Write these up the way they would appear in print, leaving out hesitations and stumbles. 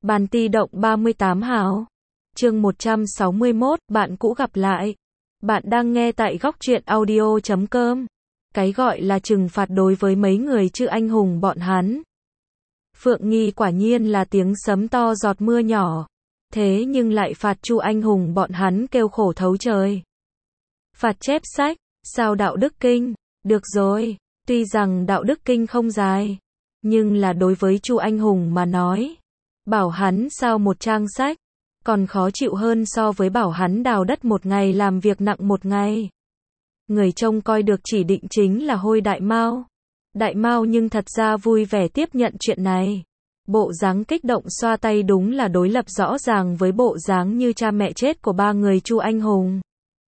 Bàn ti động 38 hào. Chương 161, bạn cũ gặp lại. Bạn đang nghe tại góc truyện audio.com. Cái gọi là trừng phạt đối với mấy người chứ anh hùng bọn hắn. Phượng Nghi quả nhiên là tiếng sấm to giọt mưa nhỏ. Thế nhưng lại phạt Chu anh hùng bọn hắn kêu khổ thấu trời. Phạt chép sách, sao đạo đức kinh? Được rồi, tuy rằng đạo đức kinh không dài, nhưng là đối với Chu anh hùng mà nói, bảo hắn sao một trang sách, còn khó chịu hơn so với bảo hắn đào đất một ngày làm việc nặng một ngày. Người trông coi được chỉ định chính là Hôi Đại Mao. Đại Mao nhưng thật ra vui vẻ tiếp nhận chuyện này. Bộ dáng kích động xoa tay đúng là đối lập rõ ràng với bộ dáng như cha mẹ chết của ba người Chu anh hùng.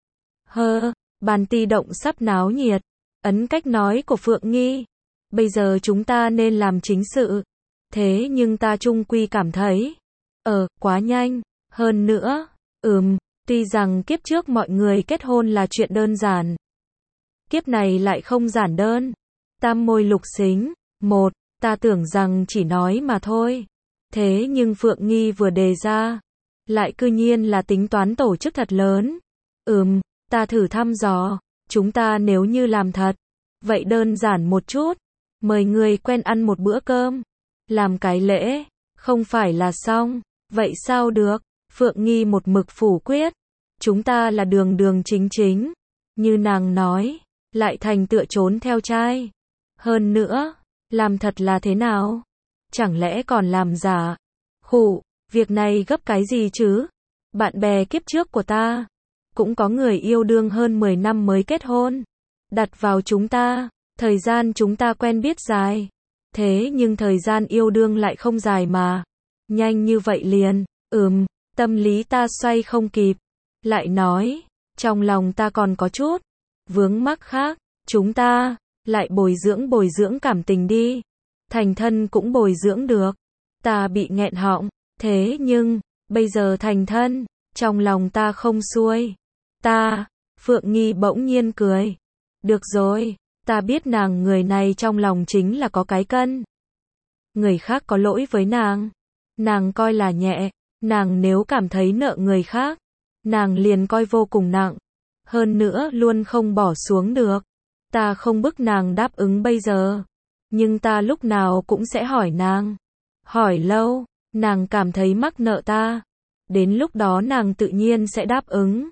Bàn ti động sắp náo nhiệt. Ấn cách nói của Phượng Nghi. Bây giờ chúng ta nên làm chính sự. Thế nhưng ta chung quy cảm thấy, quá nhanh. Hơn nữa, tuy rằng kiếp trước mọi người kết hôn là chuyện đơn giản. Kiếp này lại không giản đơn. Tam môi lục xính. Ta tưởng rằng chỉ nói mà thôi. Thế nhưng Phượng Nghi vừa đề ra, lại cư nhiên là tính toán tổ chức thật lớn. Ta thử thăm dò, chúng ta nếu như làm thật, vậy đơn giản một chút, mời người quen ăn một bữa cơm, làm cái lễ, không phải là xong, vậy sao được? Phượng Nghi một mực phủ quyết, chúng ta là đường đường chính chính, như nàng nói, lại thành tựa trốn theo trai. Hơn nữa, làm thật là thế nào? Chẳng lẽ còn làm giả? Việc này gấp cái gì chứ? Bạn bè kiếp trước của ta, cũng có người yêu đương hơn 10 năm mới kết hôn. Đặt vào chúng ta, thời gian chúng ta quen biết dài. Thế nhưng thời gian yêu đương lại không dài mà. Nhanh như vậy liền, tâm lý ta xoay không kịp. Lại nói, trong lòng ta còn có chút vướng mắc khác. Chúng ta, lại bồi dưỡng cảm tình đi. Thành thân cũng bồi dưỡng được. Ta bị nghẹn họng. Thế nhưng, bây giờ thành thân, trong lòng ta không xuôi. Phượng Nghi bỗng nhiên cười. Được rồi, ta biết nàng người này trong lòng chính là có cái cân. Người khác có lỗi với nàng coi là nhẹ, nàng nếu cảm thấy nợ người khác, nàng liền coi vô cùng nặng. Hơn nữa luôn không bỏ xuống được. Ta không bức nàng đáp ứng bây giờ, nhưng ta lúc nào cũng sẽ hỏi nàng. Hỏi lâu, nàng cảm thấy mắc nợ ta. Đến lúc đó nàng tự nhiên sẽ đáp ứng.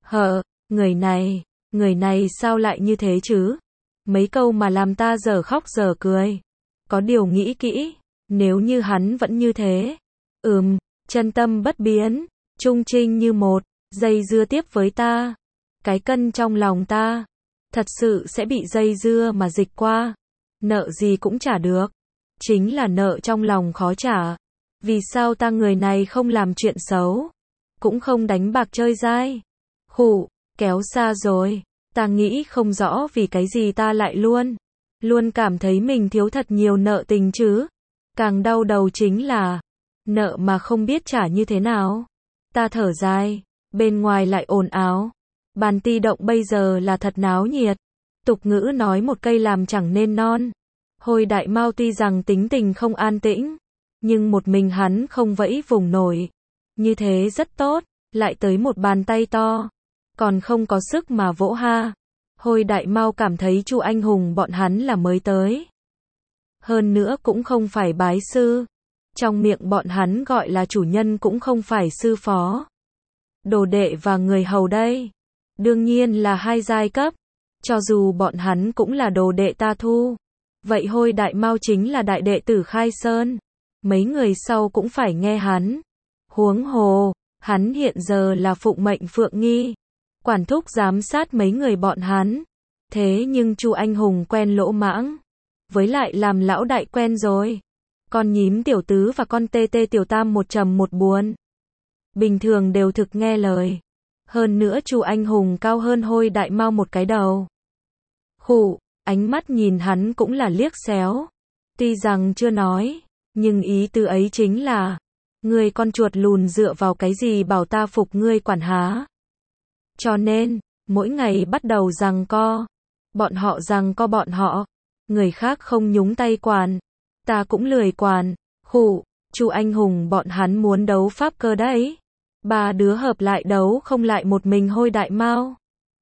Người này sao lại như thế chứ? Mấy câu mà làm ta giờ khóc giờ cười. Có điều nghĩ kỹ, nếu như hắn vẫn như thế. Chân tâm bất biến, trung trinh như một, dây dưa tiếp với ta. Cái cân trong lòng ta, thật sự sẽ bị dây dưa mà dịch qua. Nợ gì cũng trả được. Chính là nợ trong lòng khó trả. Vì sao ta người này không làm chuyện xấu, cũng không đánh bạc chơi dai. Kéo xa rồi. Ta nghĩ không rõ vì cái gì ta lại luôn cảm thấy mình thiếu thật nhiều nợ tình chứ. Càng đau đầu chính là nợ mà không biết trả như thế nào. Ta thở dài, bên ngoài lại ồn ào. Bàn ti động bây giờ là thật náo nhiệt. Tục ngữ nói một cây làm chẳng nên non. Hôi Đại Mao tuy rằng tính tình không an tĩnh, nhưng một mình hắn không vẫy vùng nổi. Như thế rất tốt, lại tới một bàn tay to, còn không có sức mà vỗ ha. Hôi Đại Mao cảm thấy Chu anh hùng bọn hắn là mới tới. Hơn nữa cũng không phải bái sư. Trong miệng bọn hắn gọi là chủ nhân cũng không phải sư phó. Đồ đệ và người hầu đây. Đương nhiên là hai giai cấp. Cho dù bọn hắn cũng là đồ đệ ta thu. Vậy Hôi Đại Mao chính là đại đệ tử Khai Sơn. Mấy người sau cũng phải nghe hắn. Huống hồ, hắn hiện giờ là phụng mệnh Phượng Nghi, quản thúc giám sát mấy người bọn hắn. Thế nhưng Chu anh hùng quen lỗ mãng, với lại làm lão đại quen rồi. Con nhím tiểu tứ và con tê tê tiểu tam một trầm một buồn. Bình thường đều thực nghe lời. Hơn nữa Chu anh hùng cao hơn Hôi Đại Mao một cái đầu. Ánh mắt nhìn hắn cũng là liếc xéo. Tuy rằng chưa nói, nhưng ý tư ấy chính là, ngươi con chuột lùn dựa vào cái gì bảo ta phục ngươi quản há. Cho nên, mỗi ngày bắt đầu giằng co. Bọn họ giằng co bọn họ. Người khác không nhúng tay quản. Ta cũng lười quản. Chu Anh Hùng bọn hắn muốn đấu pháp cơ đấy. Ba đứa hợp lại đấu không lại một mình Hôi Đại Mao.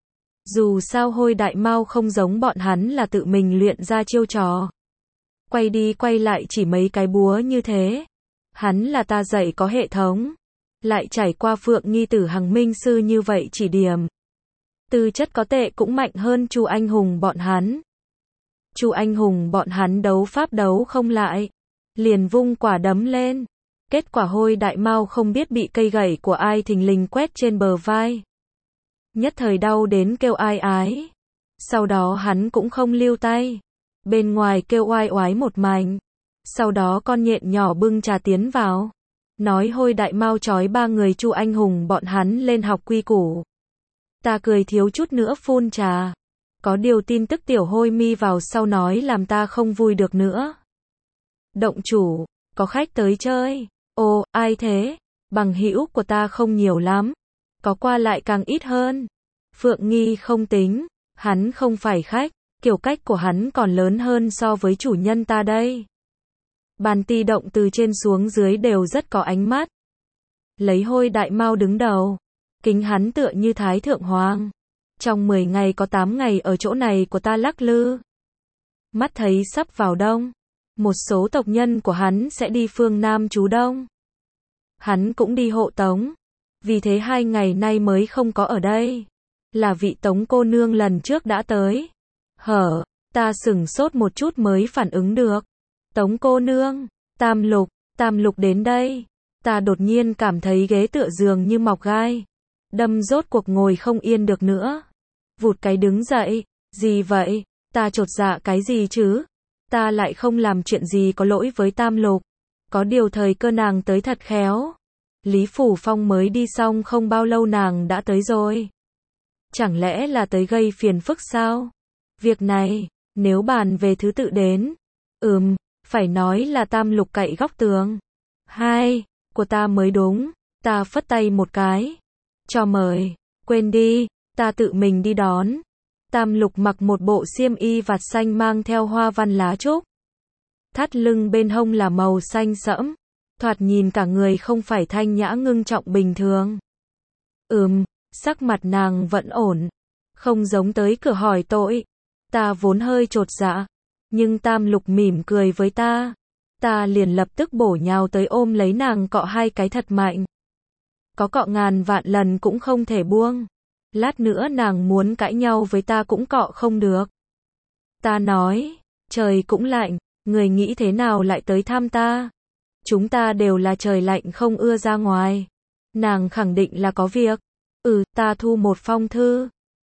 Dù sao Hôi Đại Mao không giống bọn hắn là tự mình luyện ra chiêu trò. Quay đi quay lại chỉ mấy cái búa như thế. Hắn là ta dạy có hệ thống. Lại trải qua Phượng Nghi Tử Hằng minh sư như vậy chỉ điểm. Tư chất có tệ cũng mạnh hơn Chu Anh Hùng bọn hắn. Chu Anh Hùng bọn hắn đấu pháp đấu không lại. Liền vung quả đấm lên. Kết quả Hôi Đại Mao không biết bị cây gậy của ai thình lình quét trên bờ vai. Nhất thời đau đến kêu ai ái. Sau đó hắn cũng không lưu tay. Bên ngoài kêu oai oái một mảnh. Sau đó con nhện nhỏ bưng trà tiến vào. Nói Hôi Đại Mao trói ba người Chu Anh Hùng bọn hắn lên học quy củ. Ta cười thiếu chút nữa phun trà. Có điều tin tức tiểu Hôi mi vào sau nói làm ta không vui được nữa. Động chủ, có khách tới chơi. Ồ, ai thế? Bằng hữu của ta không nhiều lắm. Có qua lại càng ít hơn. Phượng Nghi không tính. Hắn không phải khách. Kiểu cách của hắn còn lớn hơn so với chủ nhân ta đây. Bàn ti động từ trên xuống dưới đều rất có ánh mắt. Lấy Hôi Đại Mao đứng đầu. Kính hắn tựa như Thái Thượng Hoàng. Trong 10 ngày có 8 ngày ở chỗ này của ta lắc lư. Mắt thấy sắp vào đông. Một số tộc nhân của hắn sẽ đi phương Nam trú đông. Hắn cũng đi hộ tống. Vì thế 2 ngày nay mới không có ở đây. Là vị Tống cô nương lần trước đã tới. Hở, ta sửng sốt một chút mới phản ứng được. Tống cô nương, Tam Lục đến đây. Ta đột nhiên cảm thấy ghế tựa giường như mọc gai. Đâm rốt cuộc ngồi không yên được nữa. Vụt cái đứng dậy, gì vậy? Ta chột dạ cái gì chứ? Ta lại không làm chuyện gì có lỗi với Tam Lục. Có điều thời cơ nàng tới thật khéo. Lý Phủ Phong mới đi xong không bao lâu nàng đã tới rồi. Chẳng lẽ là tới gây phiền phức sao? Việc này, nếu bàn về thứ tự đến. Phải nói là Tam Lục cậy góc tường. Hai, của ta mới đúng. Ta phất tay một cái. Cho mời, quên đi, ta tự mình đi đón. Tam Lục mặc một bộ xiêm y vạt xanh mang theo hoa văn lá trúc. Thắt lưng bên hông là màu xanh sẫm. Thoạt nhìn cả người không phải thanh nhã ngưng trọng bình thường. Sắc mặt nàng vẫn ổn. Không giống tới cửa hỏi tội. Ta vốn hơi chột dạ. Nhưng Tam Lục mỉm cười với ta. Ta liền lập tức bổ nhào tới ôm lấy nàng cọ 2 cái thật mạnh. Có cọ ngàn vạn lần cũng không thể buông. Lát nữa nàng muốn cãi nhau với ta cũng cọ không được. Ta nói, trời cũng lạnh, người nghĩ thế nào lại tới thăm ta? Chúng ta đều là trời lạnh không ưa ra ngoài. Nàng khẳng định là có việc. Ta thu một phong thư.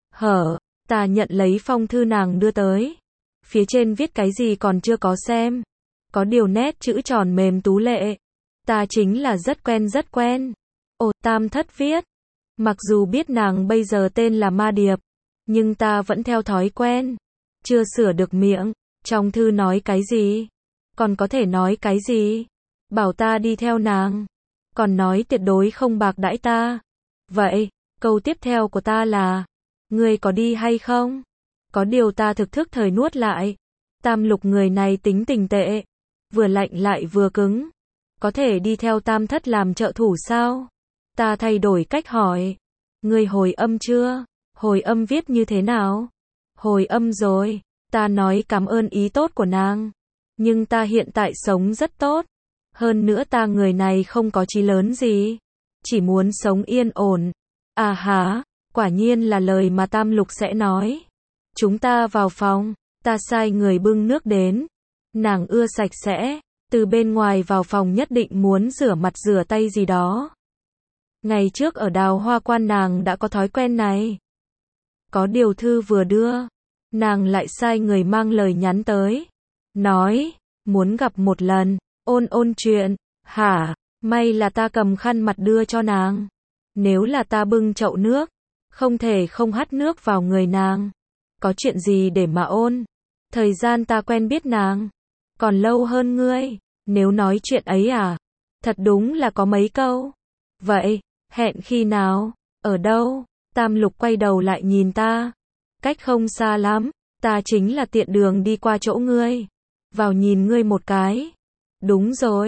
Ta nhận lấy phong thư nàng đưa tới. Phía trên viết cái gì còn chưa có xem. Có điều nét chữ tròn mềm tú lệ. Ta chính là rất quen. Tam Thất viết. Mặc dù biết nàng bây giờ tên là Ma Điệp. Nhưng ta vẫn theo thói quen. Chưa sửa được miệng. Trong thư nói cái gì? Còn có thể nói cái gì? Bảo ta đi theo nàng. Còn nói tuyệt đối không bạc đãi ta. Vậy, câu tiếp theo của ta là, ngươi có đi hay không? Có điều ta thực thức thời nuốt lại. Tam Lục người này tính tình tệ. Vừa lạnh lại vừa cứng. Có thể đi theo Tam Thất làm trợ thủ sao? Ta thay đổi cách hỏi. Ngươi hồi âm chưa? Hồi âm viết như thế nào? Hồi âm rồi. Ta nói cảm ơn ý tốt của nàng. Nhưng ta hiện tại sống rất tốt. Hơn nữa ta người này không có chí lớn gì. Chỉ muốn sống yên ổn. À hả, quả nhiên là lời mà Tam Lục sẽ nói. Chúng ta vào phòng. Ta sai người bưng nước đến. Nàng ưa sạch sẽ. Từ bên ngoài vào phòng nhất định muốn rửa mặt rửa tay gì đó. Ngày trước ở Đào Hoa Quan nàng đã có thói quen này. Có điều thư vừa đưa. Nàng lại sai người mang lời nhắn tới. Nói, muốn gặp một lần. Ôn chuyện. Hả, may là ta cầm khăn mặt đưa cho nàng. Nếu là ta bưng chậu nước. Không thể không hắt nước vào người nàng. Có chuyện gì để mà ôn. Thời gian ta quen biết nàng. Còn lâu hơn ngươi. Nếu nói chuyện ấy à. Thật đúng là có mấy câu. Vậy, hẹn khi nào? Ở đâu? Tam Lục quay đầu lại nhìn ta. Cách không xa lắm. Ta chính là tiện đường đi qua chỗ ngươi. Vào nhìn ngươi một cái. Đúng rồi.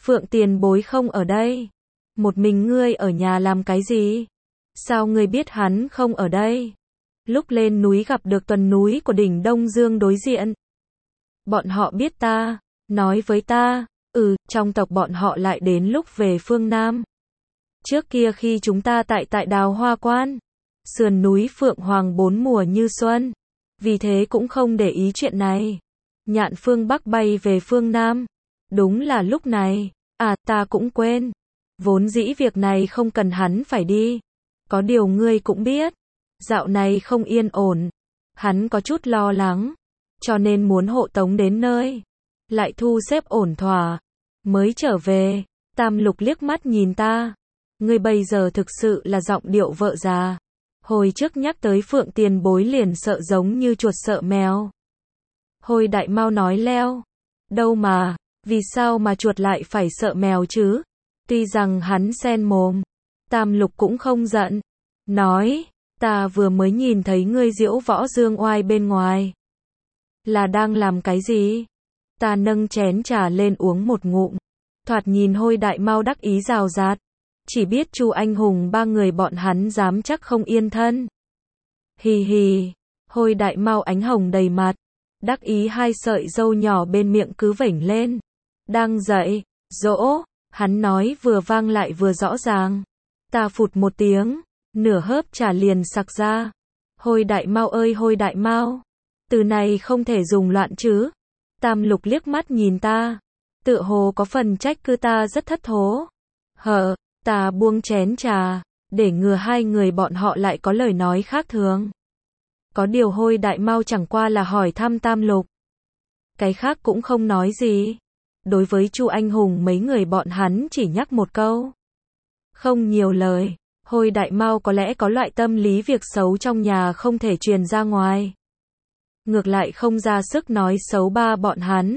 Phượng Tiền Bối không ở đây. Một mình ngươi ở nhà làm cái gì? Sao ngươi biết hắn không ở đây? Lúc lên núi gặp được tuần núi của đỉnh Đông Dương đối diện. Bọn họ biết ta, nói với ta, trong tộc bọn họ lại đến lúc về phương Nam. Trước kia khi chúng ta tại Đào Hoa Quan, sườn núi Phượng Hoàng 4 mùa như xuân, vì thế cũng không để ý chuyện này. Nhạn phương Bắc bay về phương Nam, đúng là lúc này, ta cũng quên. Vốn dĩ việc này không cần hắn phải đi. Có điều ngươi cũng biết, dạo này không yên ổn. Hắn có chút lo lắng, cho nên muốn hộ tống đến nơi. Lại thu xếp ổn thỏa, mới trở về. Tam Lục liếc mắt nhìn ta. Ngươi bây giờ thực sự là giọng điệu vợ già. Hồi trước nhắc tới Phượng Tiền Bối liền sợ giống như chuột sợ mèo. Hồi Đại Mao nói leo. Đâu mà, vì sao mà chuột lại phải sợ mèo chứ? Tuy rằng hắn sen mồm, Tam Lục cũng không giận. Nói, ta vừa mới nhìn thấy ngươi diễu võ dương oai bên ngoài. Là đang làm cái gì? Ta nâng chén trà lên uống một ngụm. Thoạt nhìn Hồi Đại Mao đắc ý rào rạt. Chỉ biết Chu Anh Hùng ba người bọn hắn dám chắc không yên thân. Hì hì, Hồi Đại Mao ánh hồng đầy mặt. Đắc ý hai sợi râu nhỏ bên miệng cứ vểnh lên. Đang dậy, dỗ, hắn nói vừa vang lại vừa rõ ràng. Ta phụt một tiếng, nửa hớp trà liền sặc ra. Hồi Đại Mao ơi Hồi Đại Mao, từ này không thể dùng loạn chứ. Tam Lục liếc mắt nhìn ta, tựa hồ có phần trách cứ ta rất thất thố. Ta buông chén trà, để ngừa hai người bọn họ lại có lời nói khác thường. Có điều Hồi Đại Mao chẳng qua là hỏi thăm Tam Lục. Cái khác cũng không nói gì. Đối với Chu Anh Hùng mấy người bọn hắn chỉ nhắc một câu. Không nhiều lời. Hồi Đại Mao có lẽ có loại tâm lý việc xấu trong nhà không thể truyền ra ngoài. Ngược lại không ra sức nói xấu ba bọn hắn.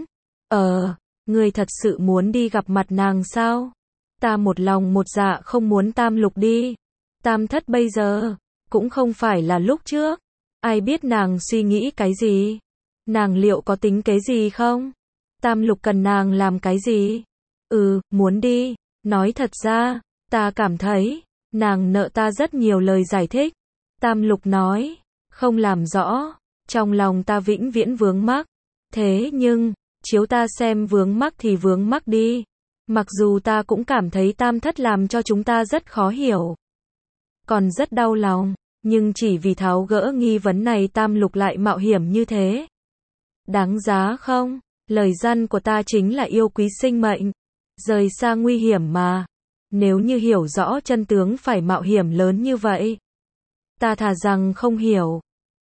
Ngươi thật sự muốn đi gặp mặt nàng sao? Ta một lòng một dạ không muốn Tam Lục đi. Tam thất bây giờ, cũng không phải là lúc trước. Ai biết nàng suy nghĩ cái gì? Nàng liệu có tính kế gì không? Tam Lục cần nàng làm cái gì? Muốn đi. Nói thật ra, ta cảm thấy, nàng nợ ta rất nhiều lời giải thích. Tam Lục nói, không làm rõ. Trong lòng ta vĩnh viễn vướng mắc. Thế nhưng, chiếu ta xem vướng mắc thì vướng mắc đi. Mặc dù ta cũng cảm thấy Tam thất làm cho chúng ta rất khó hiểu. Còn rất đau lòng. Nhưng chỉ vì tháo gỡ nghi vấn này Tam Lục lại mạo hiểm như thế. Đáng giá không? Lời răn của ta chính là yêu quý sinh mệnh. Rời xa nguy hiểm mà. Nếu như hiểu rõ chân tướng phải mạo hiểm lớn như vậy. Ta thà rằng không hiểu.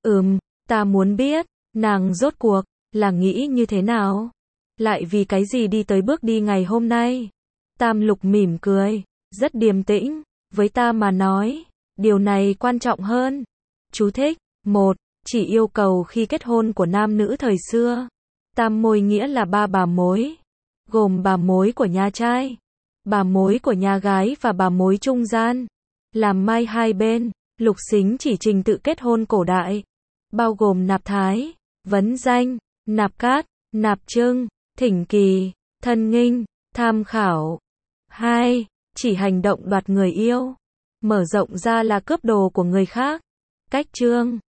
Ta muốn biết, nàng rốt cuộc, là nghĩ như thế nào? Lại vì cái gì đi tới bước đi ngày hôm nay? Tam Lục mỉm cười, rất điềm tĩnh, với ta mà nói. Điều này quan trọng hơn. Chú thích. 1. Chỉ yêu cầu khi kết hôn của nam nữ thời xưa. Tam mối nghĩa là ba bà mối. Gồm bà mối của nhà trai, bà mối của nhà gái và bà mối trung gian. Làm mai hai bên. Lục xính chỉ trình tự kết hôn cổ đại. Bao gồm nạp thái, vấn danh, nạp cát, nạp trưng, thỉnh kỳ, thân nghinh, tham khảo. 2. Chỉ hành động đoạt người yêu. Mở rộng ra là cướp đồ của người khác. Cách chương